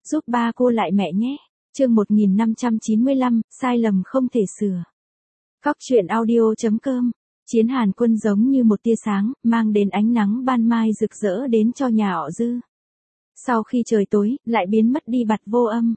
giúp ba cô lại mẹ nhé. Chương 1595, sai lầm không thể sửa. Cóc truyện audio.com. Chiến Hàn Quân giống như một tia sáng, mang đến ánh nắng ban mai rực rỡ đến cho nhà họ Dư. Sau khi trời tối, lại biến mất đi bặt vô âm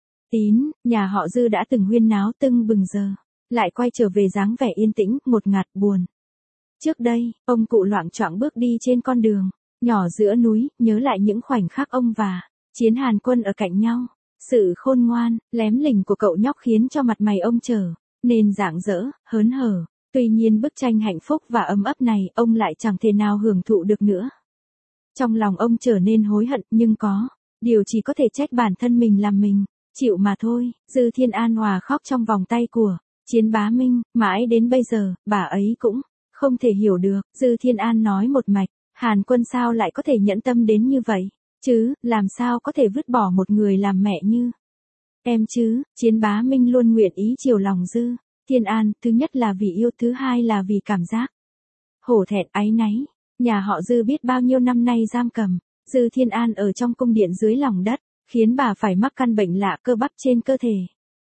tín, nhà họ Dư đã từng huyên náo tưng bừng giờ, lại quay trở về dáng vẻ yên tĩnh, ngột ngạt, buồn. Trước đây, ông cụ loạng choạng bước đi trên con đường nhỏ giữa núi, nhớ lại những khoảnh khắc ông và Chiến Hàn Quân ở cạnh nhau. Sự khôn ngoan, lém lỉnh của cậu nhóc khiến cho mặt mày ông trở nên rạng rỡ, hớn hở. Tuy nhiên bức tranh hạnh phúc và ấm ấp này ông lại chẳng thể nào hưởng thụ được nữa. Trong lòng ông trở nên hối hận, nhưng có điều chỉ có thể trách bản thân mình làm mình chịu mà thôi. Dư Thiên An hòa khóc trong vòng tay của Chiến Bá Minh, mãi đến bây giờ, bà ấy cũng không thể hiểu được. Dư Thiên An nói một mạch, Hàn Quân sao lại có thể nhẫn tâm đến như vậy, chứ, làm sao có thể vứt bỏ một người làm mẹ như em chứ. Chiến Bá Minh luôn nguyện ý chiều lòng Dư Thiên An, thứ nhất là vì yêu, thứ hai là vì cảm giác hổ thẹn áy náy. Nhà họ Dư biết bao nhiêu năm nay giam cầm Dư Thiên An ở trong cung điện dưới lòng đất, khiến bà phải mắc căn bệnh lạ, cơ bắp trên cơ thể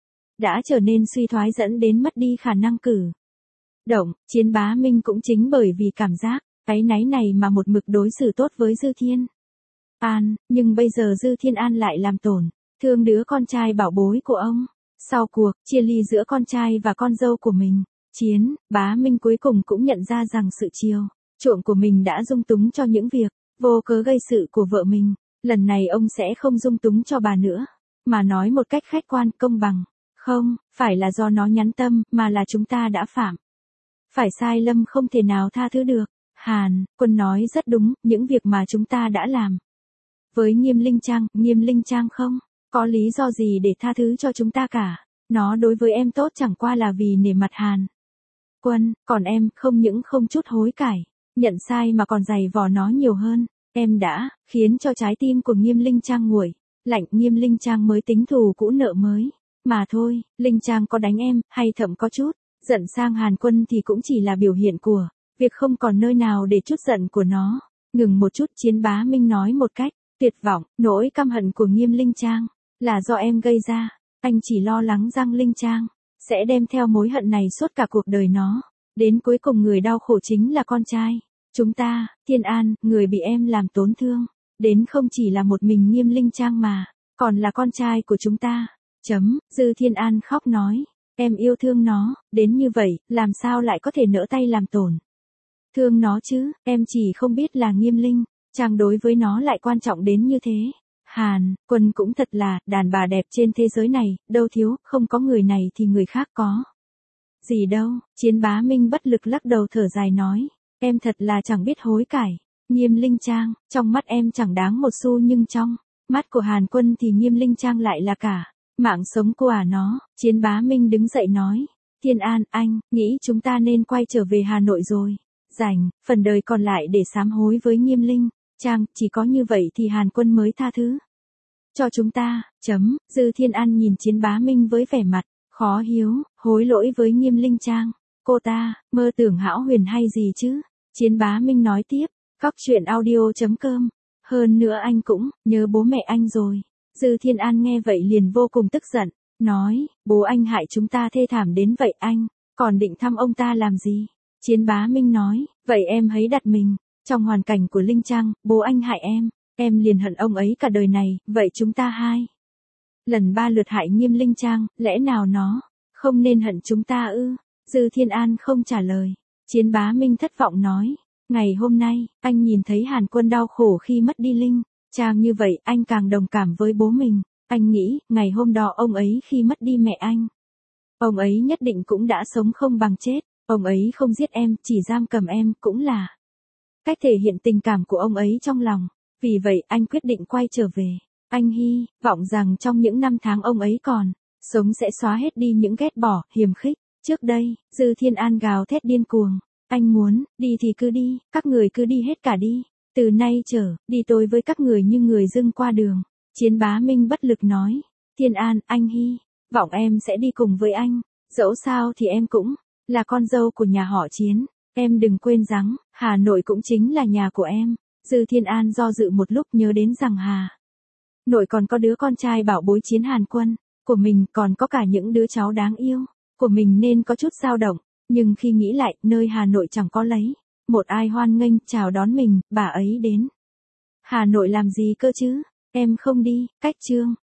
đã trở nên suy thoái dẫn đến mất đi khả năng cử động. Chiến Bá Minh cũng chính bởi vì cảm giác áy náy này mà một mực đối xử tốt với Dư Thiên An, nhưng bây giờ Dư Thiên An lại làm tổn thương đứa con trai bảo bối của ông. Sau cuộc chia ly giữa con trai và con dâu của mình, Chiến Bá Minh cuối cùng cũng nhận ra rằng sự chiều chuộng của mình đã dung túng cho những việc vô cớ gây sự của vợ mình. Lần này ông sẽ không dung túng cho bà nữa, mà nói một cách khách quan, công bằng. Không phải là do nó nhẫn tâm, mà là chúng ta đã phạm phải sai lầm không thể nào tha thứ được. Hàn Quân nói rất đúng, những việc mà chúng ta đã làm với Nghiêm Linh Trang không có lý do gì để tha thứ cho chúng ta cả. Nó đối với em tốt chẳng qua là vì nể mặt Hàn Quân, còn em không những không chút hối cải nhận sai mà còn giày vò nó nhiều hơn. Em đã khiến cho trái tim của Nghiêm Linh Trang nguội lạnh. Nghiêm Linh Trang mới tính thù cũ nợ mới mà thôi. Linh Trang có đánh em, hay thậm có chút giận sang Hàn Quân thì cũng chỉ là biểu hiện của việc không còn nơi nào để chút giận của nó. Ngừng một chút, Chiến Bá Minh nói một cách tuyệt vọng, nỗi căm hận của Nghiêm Linh Trang là do em gây ra. Anh chỉ lo lắng rằng Linh Trang sẽ đem theo mối hận này suốt cả cuộc đời nó. Đến cuối cùng người đau khổ chính là con trai chúng ta. Thiên An, người bị em làm tổn thương đến không chỉ là một mình Nghiêm Linh Trang mà còn là con trai của chúng ta. Dư Thiên An khóc nói, em yêu thương nó đến như vậy, làm sao lại có thể nỡ tay làm tổn thương nó chứ. Em chỉ không biết là Nghiêm Linh Trang đối với nó lại quan trọng đến như thế. Hàn Quân cũng thật là, đàn bà đẹp trên thế giới này đâu thiếu, không có người này thì người khác có gì đâu. Chiến Bá Minh bất lực lắc đầu thở dài nói, em thật là chẳng biết hối cải. Nghiêm Linh Trang, trong mắt em chẳng đáng một xu, nhưng trong mắt của Hàn Quân thì Nghiêm Linh Trang lại là cả mạng sống của nó. Chiến Bá Minh đứng dậy nói, Thiên An, anh nghĩ chúng ta nên quay trở về Hà Nội rồi dành phần đời còn lại để sám hối với Nghiêm Linh Trang. Chỉ có như vậy thì Hàn Quân mới tha thứ cho chúng ta. Dư Thiên An nhìn Chiến Bá Minh với vẻ mặt khó hiếu, hối lỗi với Nghiêm Linh Trang. Cô ta mơ tưởng hão huyền hay gì chứ. Chiến Bá Minh nói tiếp, cóc truyện audio.com. Hơn nữa anh cũng nhớ bố mẹ anh rồi. Dư Thiên An nghe vậy liền vô cùng tức giận, nói, bố anh hại chúng ta thê thảm đến vậy, anh còn định thăm ông ta làm gì? Chiến Bá Minh nói, vậy em hãy đặt mình trong hoàn cảnh của Linh Trang, bố anh hại em liền hận ông ấy cả đời này. Vậy chúng ta hai lần ba lượt hại Nghiêm Linh Trang, lẽ nào nó không nên hận chúng ta ư? Dư Thiên An không trả lời. Chiến Bá Minh thất vọng nói, ngày hôm nay, anh nhìn thấy Hàn Quân đau khổ khi mất đi Linh Trang như vậy, anh càng đồng cảm với bố mình. Anh nghĩ, ngày hôm đó ông ấy khi mất đi mẹ anh, ông ấy nhất định cũng đã sống không bằng chết. Ông ấy không giết em, chỉ giam cầm em, cũng là cách thể hiện tình cảm của ông ấy trong lòng. Vì vậy, anh quyết định quay trở về. Anh hy vọng rằng trong những năm tháng ông ấy còn sống sẽ xóa hết đi những ghét bỏ, hiềm khích trước đây. Dư Thiên An gào thét điên cuồng, anh muốn đi thì cứ đi, các người cứ đi hết cả đi. Từ nay trở đi tôi với các người như người dưng qua đường. Chiến Bá Minh bất lực nói, Thiên An, anh hy vọng em sẽ đi cùng với anh. Dẫu sao thì em cũng là con dâu của nhà họ Chiến. Em đừng quên rằng, Hà Nội cũng chính là nhà của em. Dư Thiên An do dự một lúc, nhớ đến rằng Hà Nội còn có đứa con trai bảo bối Chiến Hàn Quân của mình, còn có cả những đứa cháu đáng yêu của mình nên có chút dao động, nhưng khi nghĩ lại, nơi Hà Nội chẳng có lấy một ai hoan nghênh chào đón mình, bà ấy đến Hà Nội làm gì cơ chứ? Em không đi, cách Trương